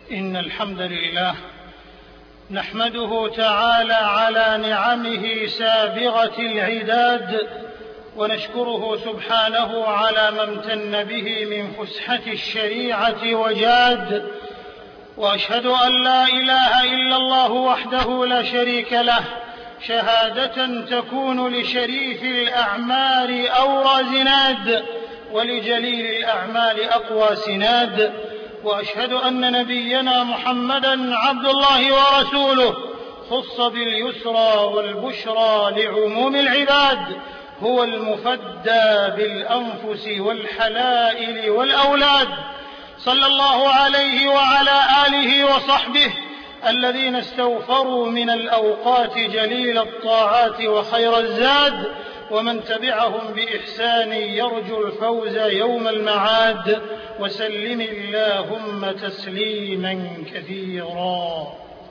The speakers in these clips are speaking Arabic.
إن الحمد لله نحمده تعالى على نعمه سابغة العداد، ونشكره سبحانه على ما امتن به من فسحة الشريعة وجاد، وأشهد أن لا إله إلا الله وحده لا شريك له شهادة تكون لشريف الأعمال أورى زناد، ولجليل الأعمال أقوى سناد. وأشهد أن نبينا محمدًا عبد الله ورسوله، خص باليسرى والبشرى لعموم العباد، هو المفدى بالأنفس والحلائل والأولاد، صلى الله عليه وعلى آله وصحبه الذين استوفروا من الأوقات جليل الطاعات وخير الزاد، ومن تبعهم بإحسان يرجو الفوز يوم المعاد، وسلم اللهم تسليما كثيرا.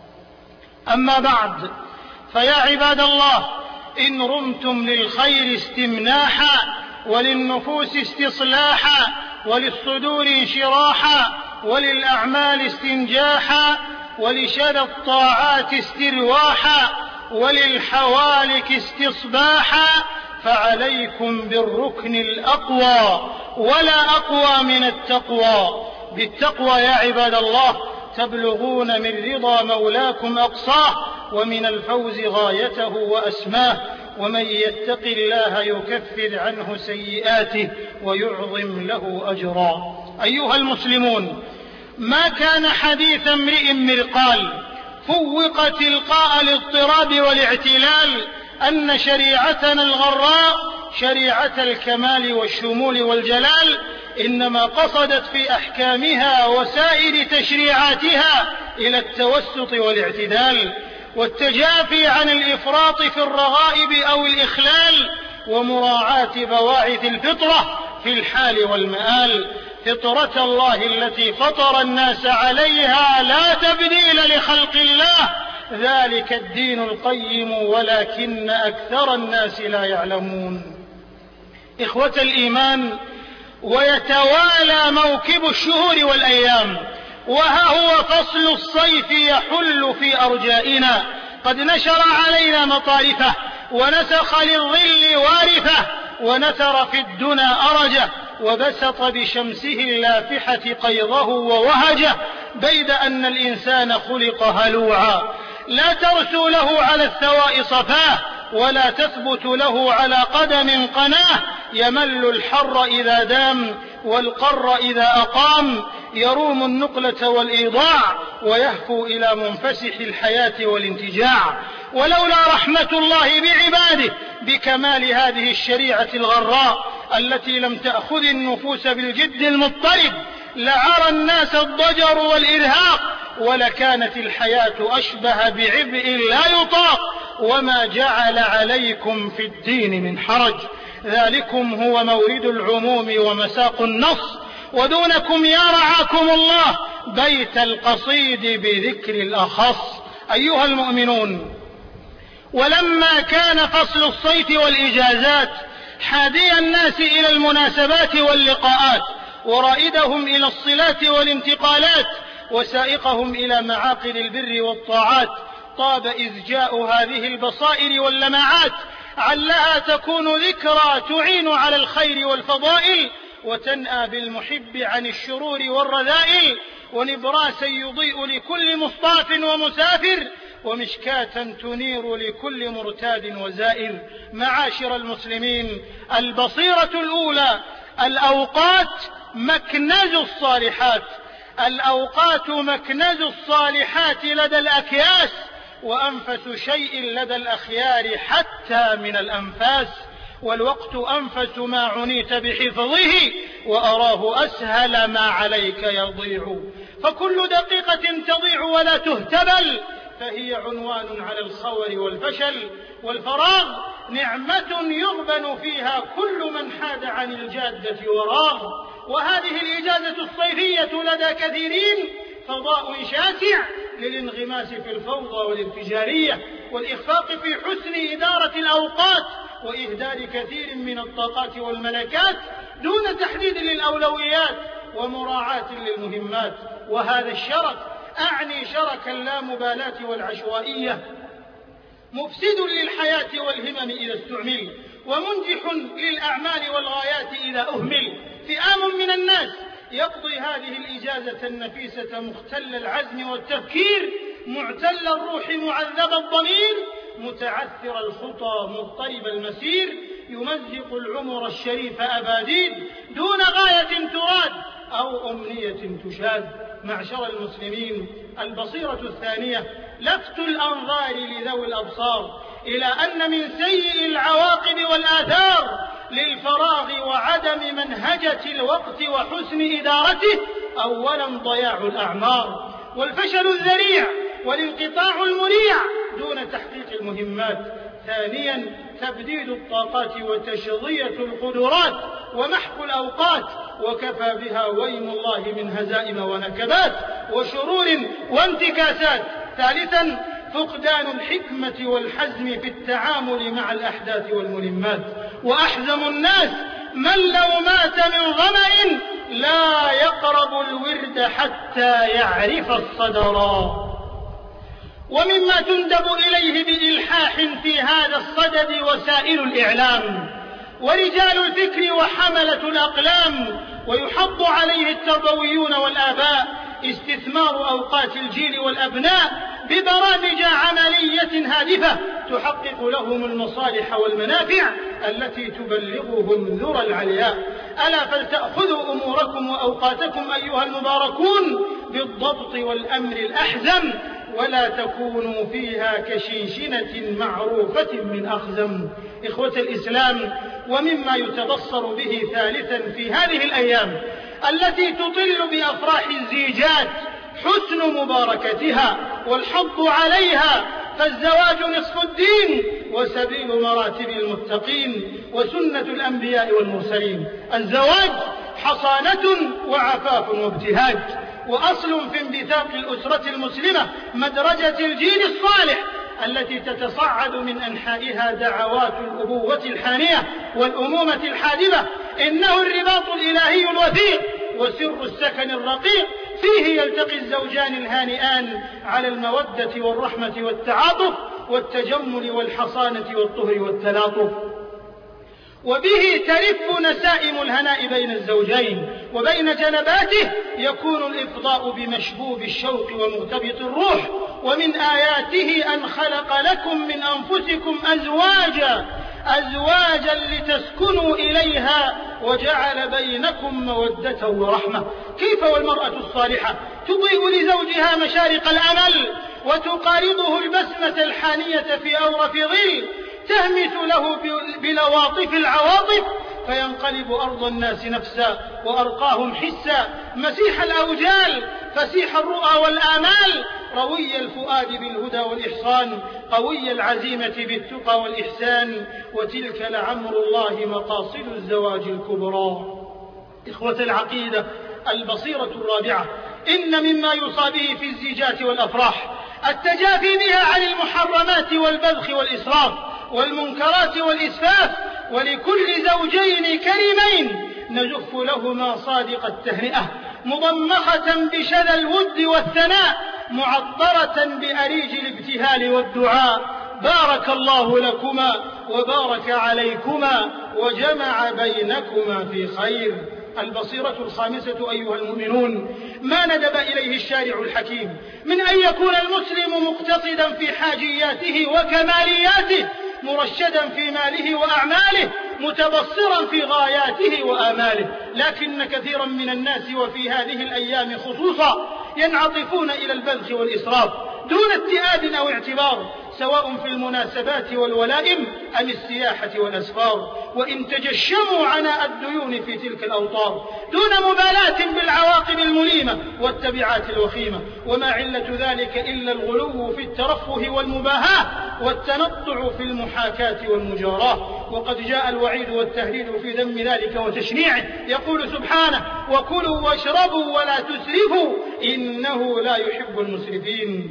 أما بعد، فيا عباد الله، إن رمتم للخير استمناحا، وللنفوس استصلاحا، وللصدور انشراحا، وللأعمال استنجاحا، ولشدى الطاعات استرواحا، وللحوالك استصباحا، فعليكم بالركن الأقوى، ولا أقوى من التقوى. بالتقوى يا عباد الله تبلغون من رضا مولاكم أقصاه، ومن الفوز غايته وأسماه، ومن يتق الله يكفر عنه سيئاته ويعظم له أجرا. أيها المسلمون، ما كان حديث امرئ مرقال فوق تلقاء الاضطراب والاعتلال أن شريعتنا الغراء شريعة الكمال والشمول والجلال إنما قصدت في أحكامها وسائر تشريعاتها إلى التوسط والاعتدال، والتجافي عن الإفراط في الرغائب أو الإخلال، ومراعاة بواعث الفطرة في الحال والمآل. فطرة الله التي فطر الناس عليها لا تبديل لخلق الله، ذلك الدين القيم ولكن أكثر الناس لا يعلمون. إخوة الإيمان، ويتوالى موكب الشهور والأيام، وها هو فصل الصيف يحل في أرجائنا، قد نشر علينا مطارفه، ونسخ للظل وارفه، ونثر في الدنا أرجه، وبسط بشمسه اللافحة قيضه ووهجه، بيد أن الإنسان خلق هلوعا، لا ترسو له على الثواء صفاه، ولا تثبت له على قدم قناه، يمل الحر إذا دام والقر إذا أقام، يروم النقلة والإيضاع، ويهفو إلى منفسح الحياة والانتجاع. ولولا رحمة الله بعباده بكمال هذه الشريعة الغراء التي لم تأخذ النفوس بالجد المضطرب، لعرى الناس الضجر والإرهاق، ولكانت الحياة أشبه بعبء لا يطاق، وما جعل عليكم في الدين من حرج، ذلكم هو مورد العموم ومساق النص، ودونكم يا رعاكم الله بيت القصيد بذكر الأخص. أيها المؤمنون، ولما كان فصل الصيف والإجازات حادي الناس إلى المناسبات واللقاءات، ورائدهم إلى الصلات والانتقالات، وسائقهم إلى معاقل البر والطاعات، طاب إزجاء هذه البصائر واللمعات، علها تكون ذكرى تعين على الخير والفضائل، وتنأى بالمحب عن الشرور والرذائل، ونبراسا يضيء لكل مصطاف ومسافر، ومشكاة تنير لكل مرتاد وزائر. معاشر المسلمين، البصيرة الأولى: الأوقات مكنز الصالحات. الأوقات مكنز الصالحات لدى الأكياس، وأنفس شيء لدى الأخيار حتى من الأنفاس. والوقت أنفس ما عنيت بحفظه، وأراه أسهل ما عليك يضيع. فكل دقيقة تضيع ولا تهتبل فهي عنوان على الخور والفشل. والفراغ نعمة يغبن فيها كل من حاد عن الجادة وراغ. وهذه الإجازة الصيفية لدى كثيرين فضاء شاسع للانغماس في الفوضى والانفجارية، والإخفاق في حسن إدارة الأوقات، وإهدار كثير من الطاقات والملكات دون تحديد للأولويات ومراعاة للمهمات. وهذا الشرف أعني شركا لا مبالاة والعشوائية، مفسد للحياة والهمم إذا استعمل، ومنجح للأعمال والغايات إذا أهمل. فئام من الناس يقضي هذه الإجازة النفيسة مختل العزم والتفكير، معتل الروح معذب الضمير، متعثر الخطى مضطرب المسير، يمزق العمر الشريف أباديد دون غاية تراد أو أمنية تشاد. معشر المسلمين، البصيرة الثانية لفت الأنظار لذوي الأبصار إلى أن من سيء العواقب والآثار للفراغ وعدم منهجة الوقت وحسن إدارته أولا ضياع الأعمار والفشل الذريع والانقطاع المريع دون تحقيق المهمات. ثانيا تبديد الطاقات وتشظية القدرات ومحق الأوقات، وكفى بها ويم الله من هزائم ونكبات وشرور وانتكاسات. ثالثا فقدان الحكمة والحزم في التعامل مع الأحداث والملمات، وأحزم الناس من لو مات من ظمأ لا يقرب الورد حتى يعرف الصدرا. ومما تندب إليه بإلحاح في هذا الصدد وسائل الإعلام ورجال الفكر وحملة الأقلام، ويحض عليه التربويون والآباء استثمار أوقات الجيل والأبناء ببرامج عملية هادفة تحقق لهم المصالح والمنافع التي تبلغهم ذرى العلياء. ألا فلتأخذوا أموركم وأوقاتكم أيها المباركون بالضبط والأمر الأحزم، ولا تكونوا فيها كشنشنة معروفة من أخزم. إخوة الإسلام، ومما يتبصر به ثالثا في هذه الأيام التي تطل بأفراح الزيجات حسن مباركتها والحض عليها، فالزواج نصف الدين وسبيل مراتب المتقين وسنة الأنبياء والمرسلين. الزواج حصانة وعفاف وابتهاج، وأصل في انبثاق الأسرة المسلمة مدرجة الجيل الصالح التي تتصعد من أنحائها دعوات الأبوة الحانية والأمومة الحادبة. إنه الرباط الإلهي الوثيق وسر السكن الرقيق، فيه يلتقي الزوجان الهانئان على المودة والرحمة والتعاطف والتجمل والحصانة والطهر والتلاطف، وبه ترف نسائم الهناء بين الزوجين، وبين جنباته يكون الإفضاء بمشبوب الشوق ومغتبط الروح. ومن آياته أن خلق لكم من أنفسكم أزواجا لتسكنوا إليها وجعل بينكم مودة ورحمة. كيف والمرأة الصالحة تضيء لزوجها مشارق الأمل وتقارضه البسمة الحانية في أورف ظل، تهمس له بلواطف العواطف فينقلب أرض الناس نفسا وأرقاهم حسا، مسيح الأوجال فسيح الرؤى والآمال، روي الفؤاد بالهدى والإحصان، قوي العزيمة بالتقى والإحسان، وتلك لعمر الله مقاصد الزواج الكبرى. إخوة العقيدة، البصيرة الرابعة، إن مما يوصى به في الزيجات والأفراح التجافي بها عن المحرمات والبذخ والإسراف والمنكرات والإسفاف، ولكل زوجين كريمين نزف لهما صادق التهنئة مضمخة بشذى الود والثناء، معطرة بأريج الابتهال والدعاء. بارك الله لكما وبارك عليكما وجمع بينكما في خير. البصيرة الخامسة أيها المؤمنون، ما ندب إليه الشارع الحكيم من أن يكون المسلم مقتصدا في حاجياته وكمالياته، مرشدا في ماله وأعماله، متبصرا في غاياته وآماله. لكن كثيرا من الناس وفي هذه الأيام خصوصا ينعطفون إلى البذخ والإسراف دون اتئاب أو اعتبار، سواء في المناسبات والولائم أم السياحة والأسفار، وإن تجشموا عناء الديون في تلك الأوطار دون مبالاة بالعواقب المليمة والتبعات الوخيمة. وما علة ذلك إلا الغلو في الترفه والمباهاة والتنطع في المحاكاة والمجاراة. وقد جاء الوعيد والتهديد في ذم ذلك وتشنيعه، يقول سبحانه: وكلوا واشربوا ولا تسرفوا إنه لا يحب المسرفين.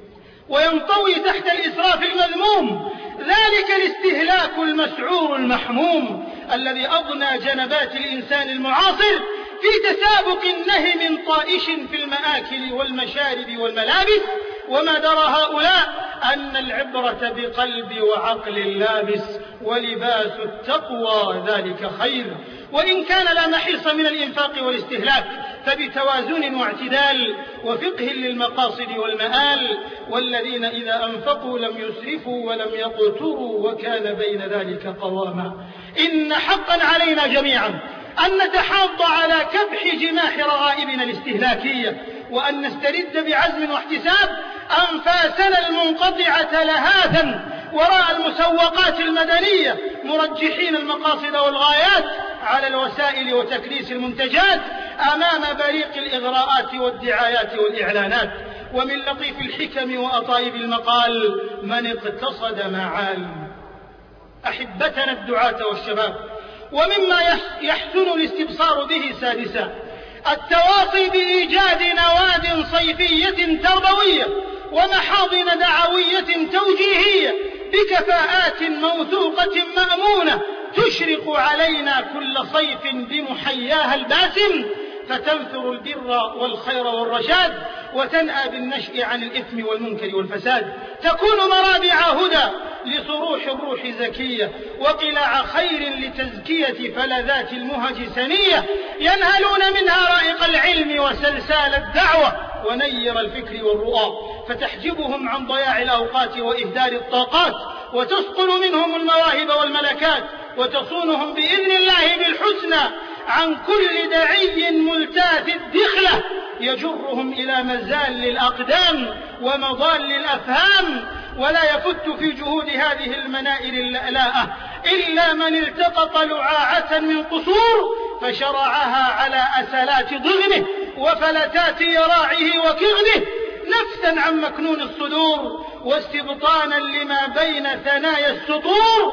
وينطوي تحت الإسراف المذموم ذلك الاستهلاك المسعور المحموم الذي أضنى جنبات الإنسان المعاصر في تسابق النهم طائش في المآكل والمشارب والملابس، وما درى هؤلاء أن العبرة بقلب وعقل لابس، ولباس التقوى ذلك خير. وإن كان لا محيص من الإنفاق والاستهلاك فبتوازن واعتدال وفقه للمقاصد والمآل، والذين إذا أنفقوا لم يسرفوا ولم يقتروا وكان بين ذلك قواما. إن حقا علينا جميعا أن نتحاض على كبح جماح رغائبنا الاستهلاكية، وأن نسترد بعزم واحتساب أنفاسنا المنقطعة لهاثا وراء المسوقات المدنية، مرجحين المقاصد والغايات على الوسائل وتكريس المنتجات أمام بريق الإغراءات والدعايات والإعلانات. ومن لطيف الحكم وأطايب المقال: من اقتصد معال. أحبتنا الدعاة والشباب، ومما يحسن الاستبصار به سادسا: التواصي بإيجاد نواد صيفية تربوية ومحاضن دعوية توجيهية بكفاءات موثوقة مأمونة تشرق علينا كل صيف بمحياها الباسم، فتنثر البر والخير والرشاد، وتنأى بالنشء عن الإثم والمنكر والفساد، تكون مرابع هدى لصروح الروح زكية، وقلاع خير لتزكية فلذات المهج سنية، ينهلون منها رائق العلم وسلسال الدعوة ونير الفكر والرؤى، فتحجبهم عن ضياع الأوقات وإهدار الطاقات، وتسقل منهم المواهب والملكات، وتصونهم بإذن الله بالحسنى عن كل دعي ملتاث الدخلة يجرهم إلى مزال الأقدام ومضال الأفهام. ولا يفت في جهود هذه المنائر اللألاءة إلا من التقط لعاعة من قصور فشرعها على أسلات ضغنه وفلتات يراعه وكغنه، نفسا عن مكنون الصدور واستبطانا لما بين ثنايا السطور،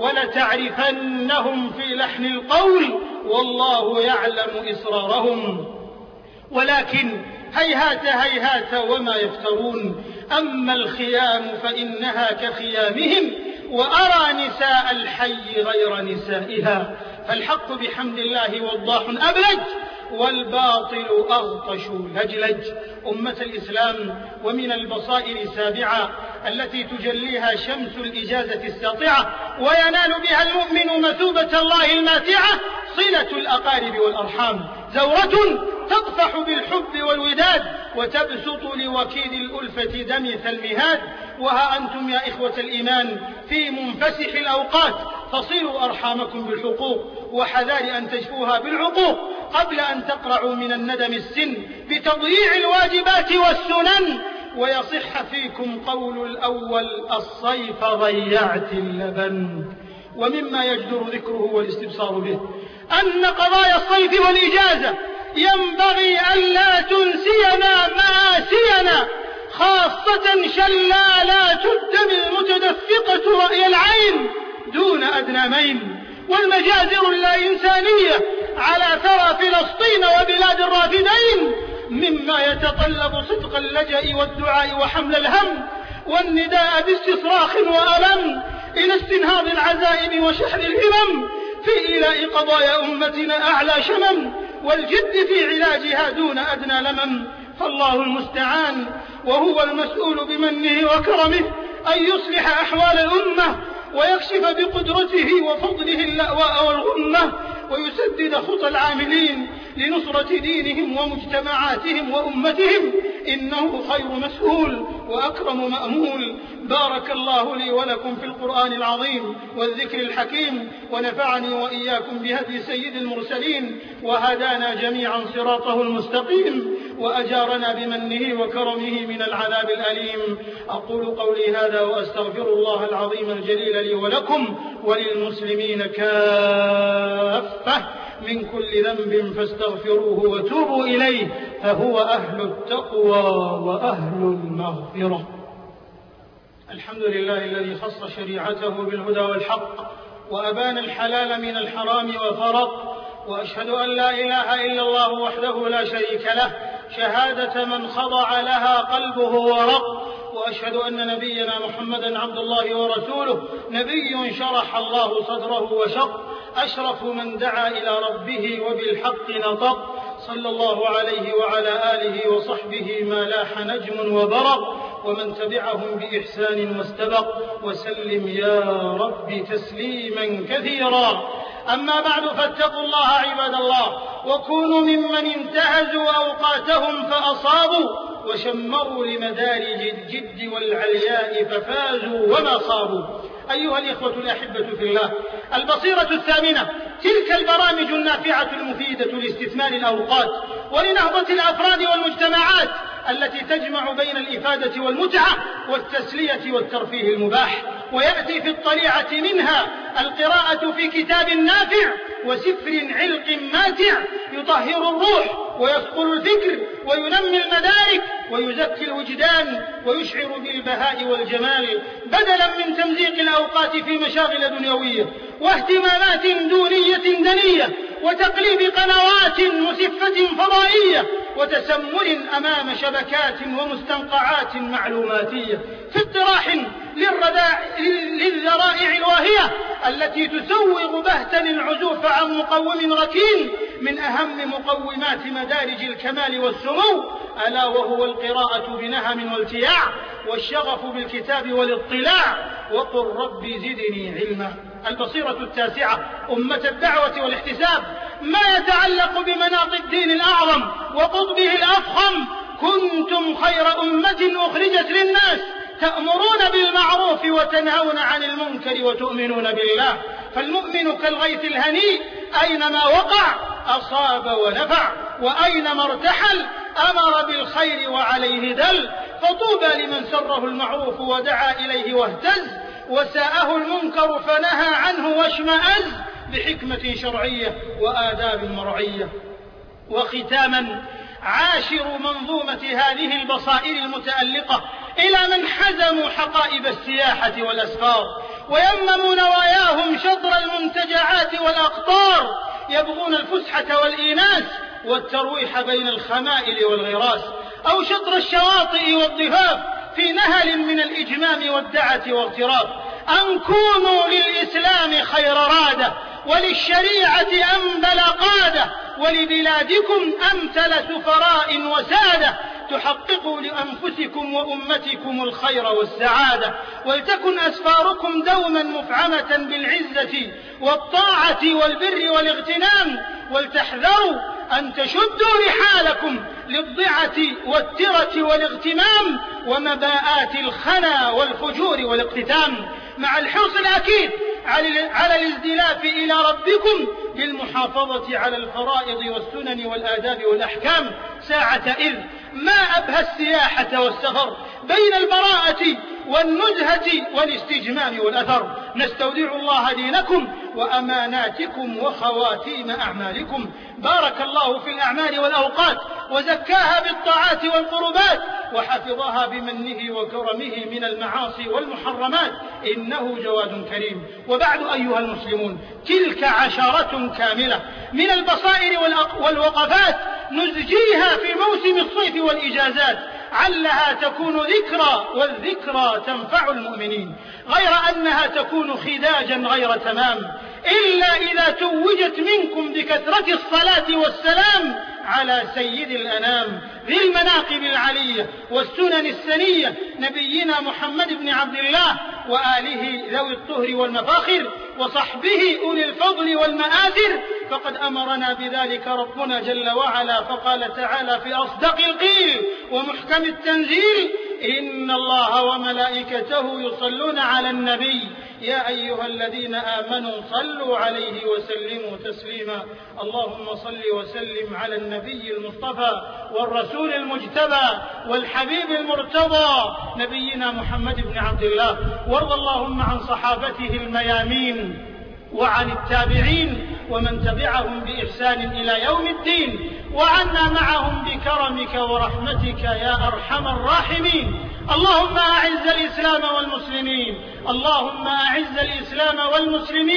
ولتعرفنهم في لحن القول والله يعلم إسرارهم. ولكن هيهات هيهات وما يفترون، أما الخيام فإنها كخيامهم، وأرى نساء الحي غير نسائها، فالحق بحمد الله وضاح أبلج والباطل أغطش لجلج. أمة الإسلام، ومن البصائر سابعة التي تجليها شمس الإجازة الساطعة وينال بها المؤمن مثوبة الله الماتعة صلة الأقارب والأرحام، زورة تطفح بالحب والوداد وتبسط لوكيد الألفة دمث المهاد. وها أنتم يا إخوة الإيمان في منفسح الأوقات فصلوا أرحامكم بالحقوق، وحذار أن تجفوها بالعقوق قبل أن تقرعوا من الندم السن بتضييع الواجبات والسنن، ويصح فيكم قول الأول: الصيف ضيعت اللبن. ومما يجدر ذكره والاستبصار به أن قضايا الصيف والإجازة ينبغي ألا تنسينا مآسينا، خاصة شلالات الدم المتدفقة رأي العين دون أدنى مين، والمجازر اللا إنسانية على ثرى فلسطين وبلاد الرافدين، مما يتطلب صدق اللجأ والدعاء وحمل الهم والنداء باستصراخ وألم إلى استنهاض العزائم وشحذ الهمم في إيلاء قضايا أمتنا أعلى شمم، والجد في علاجها دون أدنى لمم. فالله المستعان، وهو المسؤول بمنه وكرمه أن يصلح أحوال الأمة ويكشف بقدرته وفضله اللأواء والغمة، ويسدد خطى العاملين لنصرة دينهم ومجتمعاتهم وأمتهم، إنه خير مسؤول وأكرم مأمول. بارك الله لي ولكم في القرآن العظيم والذكر الحكيم، ونفعني وإياكم بهدي سيد المرسلين، وهدانا جميعا صراطه المستقيم، وأجارنا بمنه وكرمه من العذاب الأليم. أقول قولي هذا وأستغفر الله العظيم الجليل لي ولكم وللمسلمين كافة من كل ذنب فاستغفروه وتوبوا إليه، فهو أهل التقوى وأهل المغفرة. الحمد لله الذي خص شريعته بالهدى والحق وأبان الحلال من الحرام وفرق، وأشهد أن لا إله إلا الله وحده لا شريك له شهادة من خضع لها قلبه ورق، وأشهد أن نبينا محمدا عبد الله ورسوله، نبي شرح الله صدره وشق، أشرف من دعا إلى ربه وبالحق نطق، صلى الله عليه وعلى آله وصحبه ما لاح نجم وبرق، ومن تبعهم بإحسان واستبق، وسلم يا رب تسليما كثيرا. أما بعد، فاتقوا الله عباد الله، وكونوا ممن انتهزوا أوقاتهم فأصابوا، وشمروا لمدارج الجد والعلياء ففازوا وما صابوا. أيها الإخوة الأحبة في الله، البصيرة الثامنة تلك البرامج النافعة المفيدة لاستثمار الأوقات ولنهضة الأفراد والمجتمعات التي تجمع بين الإفادة والمتعة والتسلية والترفيه المباح. ويأتي في الطليعة منها القراءة في كتاب نافع وسفر علق ماتع يطهر الروح ويثقل الفكر وينمي المدارك ويزكي الوجدان ويشعر بالبهاء والجمال، بدلا من تمزيق الأوقات في مشاغل دنيوية واهتمامات دونية دنية وتقليب قنوات مسفة فضائية وتسمر أمام شبكات ومستنقعات معلوماتية، في اطراح للذرائع الواهية التي تسوغ بهتا العزوف عن مقوم ركين من أهم مقومات مدارج الكمال والسمو، ألا وهو القراءة بنهم والتياع والشغف بالكتاب والاطلاع، وقل رب زدني علما. البصيرة التاسعة أمة الدعوة والاحتساب ما يتعلق بمناط الدين الأعظم وقطبه الأفخم: كنتم خير أمة أخرجت للناس تأمرون بالمعروف وتنهون عن المنكر وتؤمنون بالله. فالمؤمن كالغيث الهنيء، أينما وقع أصاب ونفع، وأينما ارتحل أمر بالخير وعليه دل. فطوبى لمن سره المعروف ودعا إليه واهتز، وساءه المنكر فنهى عنه واشمأز، بحكمة شرعية وآداب مرعية. وختاما، عاشروا منظومة هذه البصائر المتألقة إلى من حزموا حقائب السياحة والأسفار ويمموا نواياهم شطر المنتجعات والأقطار، يبغون الفسحة والإيناس والترويح بين الخمائل والغراس، أو شطر الشواطئ والضفاف في نهل من الإجمام والدعة واغتراب. أن كونوا للإسلام خير رادة، وللشريعة أنبل قادة، ولبلادكم أمثل سفراء وسادة، تحققوا لأنفسكم وأمتكم الخير والسعادة. ولتكن أسفاركم دوما مفعمة بالعزة والطاعة والبر والاغتنام، ولتحذروا أن تشدوا رحالكم للضعة والترة والاغتمام ومباءات الخنا والفجور والاقتتام، مع الحرص الأكيد على الازدلاف إلى ربكم بالمحافظة على الفرائض والسنن والآداب والأحكام. ساعة إذ ما أبهى السياحة والسفر بين البراءة والنزهة والاستجمام والأثر. نستودع الله دينكم وأماناتكم وخواتيم أعمالكم. بارك الله في الأعمال والأوقات، وزكاها بالطاعات والقربات، وحفظها بمنه وكرمه من المعاصي والمحرمات، إنه جواد كريم. وبعد أيها المسلمون، تلك عشرة كاملة من البصائر والوقفات نزجيها في موسم الصيف والإجازات، علها تكون ذكرى، والذكرى تنفع المؤمنين، غير أنها تكون خداجا غير تمام إلا إذا توجت منكم بكثرة الصلاة والسلام على سيد الأنام ذي المناقب العلية والسنن السنية، نبينا محمد بن عبد الله، وآله ذوي الطهر والمفاخر، وصحبه أولي الفضل والمآثر. فقد أمرنا بذلك ربنا جل وعلا، فقال تعالى في أصدق القيل ومحكم التنزيل: إن الله وملائكته يصلون على النبي يا أيها الذين آمنوا صلوا عليه وسلموا تسليما. اللهم صل وسلم على النبي المصطفى والرسول المجتبى والحبيب المرتضى نبينا محمد بن عبد الله، وارض اللهم عن صحابته الميامين وعن التابعين ومن تبعهم بإحسان إلى يوم الدين، وعنا معهم بكرمك ورحمتك يا أرحم الراحمين. اللهم أعز الإسلام والمسلمين، اللهم أعز الإسلام والمسلمين،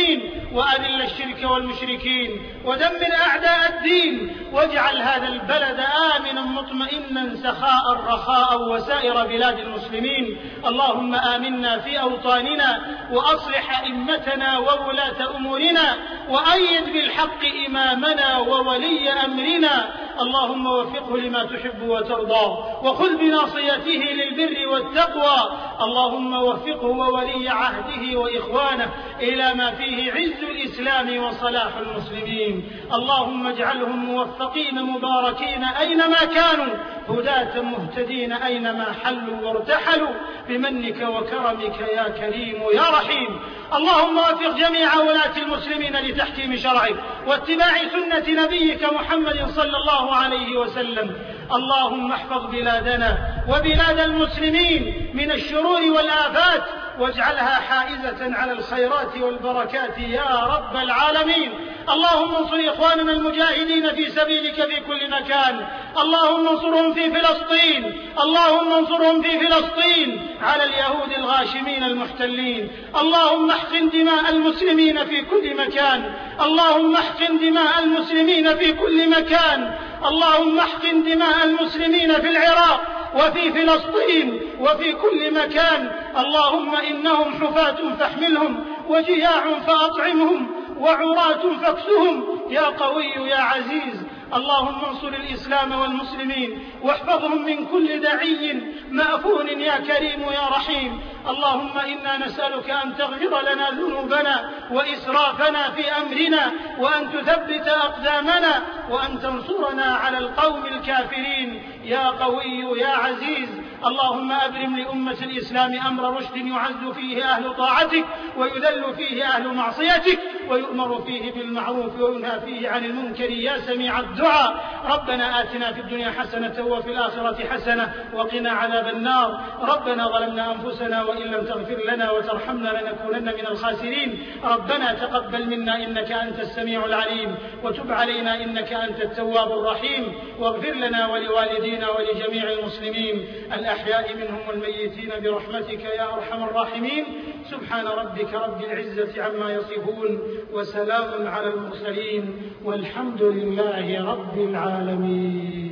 وأذل الشرك والمشركين ودمر أعداء الدين واجعل هذا البلد آمنا مطمئنا سخاء رخاء وسائر بلاد المسلمين. اللهم آمنا في أوطاننا وأصلح أئمتنا وولاة أمورنا وأيد بالحق إمامنا وولي أمرنا. اللهم وفقه لما تحب وترضى وخذ بناصيته للبر والتقوى. اللهم وفقه وولي عهده وإخوانه إلى ما فيه عز الإسلام وصلاح المسلمين. اللهم اجعلهم موفقين مباركين أينما كانوا هداة مهتدين أينما حلوا وارتحلوا بمنك وكرمك يا كريم يا رحيم. اللهم وفق جميع ولاة المسلمين لتحكيم شرعك واتباع سنة نبيك محمد صلى الله عليه وسلم. اللهم احفظ بلادنا وبلاد المسلمين من الشرور والآفات واجعلها حائزة على الخيرات والبركات يا رب العالمين. اللهم انصر إخواننا المجاهدين في سبيلك في كل مكان. اللهم انصرهم في فلسطين. اللهم انصرهم في فلسطين على اليهود الغاشمين المحتلين. اللهم احقن دماء المسلمين في كل مكان. اللهم احقن دماء المسلمين في كل مكان. اللهم احقن دماء المسلمين في العراق وفي فلسطين وفي كل مكان. اللهم إنهم حفاة فاحملهم وجياع فأطعمهم وعراة فاكسهم يا قوي يا عزيز. اللهم انصر الإسلام والمسلمين واحفظهم من كل داعي مأفون يا كريم يا رحيم. اللهم إنا نسألك أن تغفر لنا ذنوبنا وإسرافنا في أمرنا وأن تثبت أقدامنا وأن تنصرنا على القوم الكافرين يا قوي يا عزيز. اللهم أبرم لأمة الإسلام أمر رشد يعز فيه أهل طاعتك ويذل فيه أهل معصيتك ويؤمر فيه بالمعروف وينهى فيه عن المنكر يا سميع الدعاء. ربنا آتنا في الدنيا حسنة وفي الآخرة حسنة وقنا عذاب النار. ربنا ظلمنا أنفسنا وإن لم تغفر لنا وترحمنا لنكونن من الخاسرين. ربنا تقبل منا إنك أنت السميع العليم وتب علينا إنك أنت التواب الرحيم. واغفر لنا ولوالدينا ولجميع المسلمين الأحياء منهم والميتين برحمتك يا أرحم الراحمين. سبحان ربك رب العزة عما يصفون وسلام على المرسلين والحمد لله رب العالمين.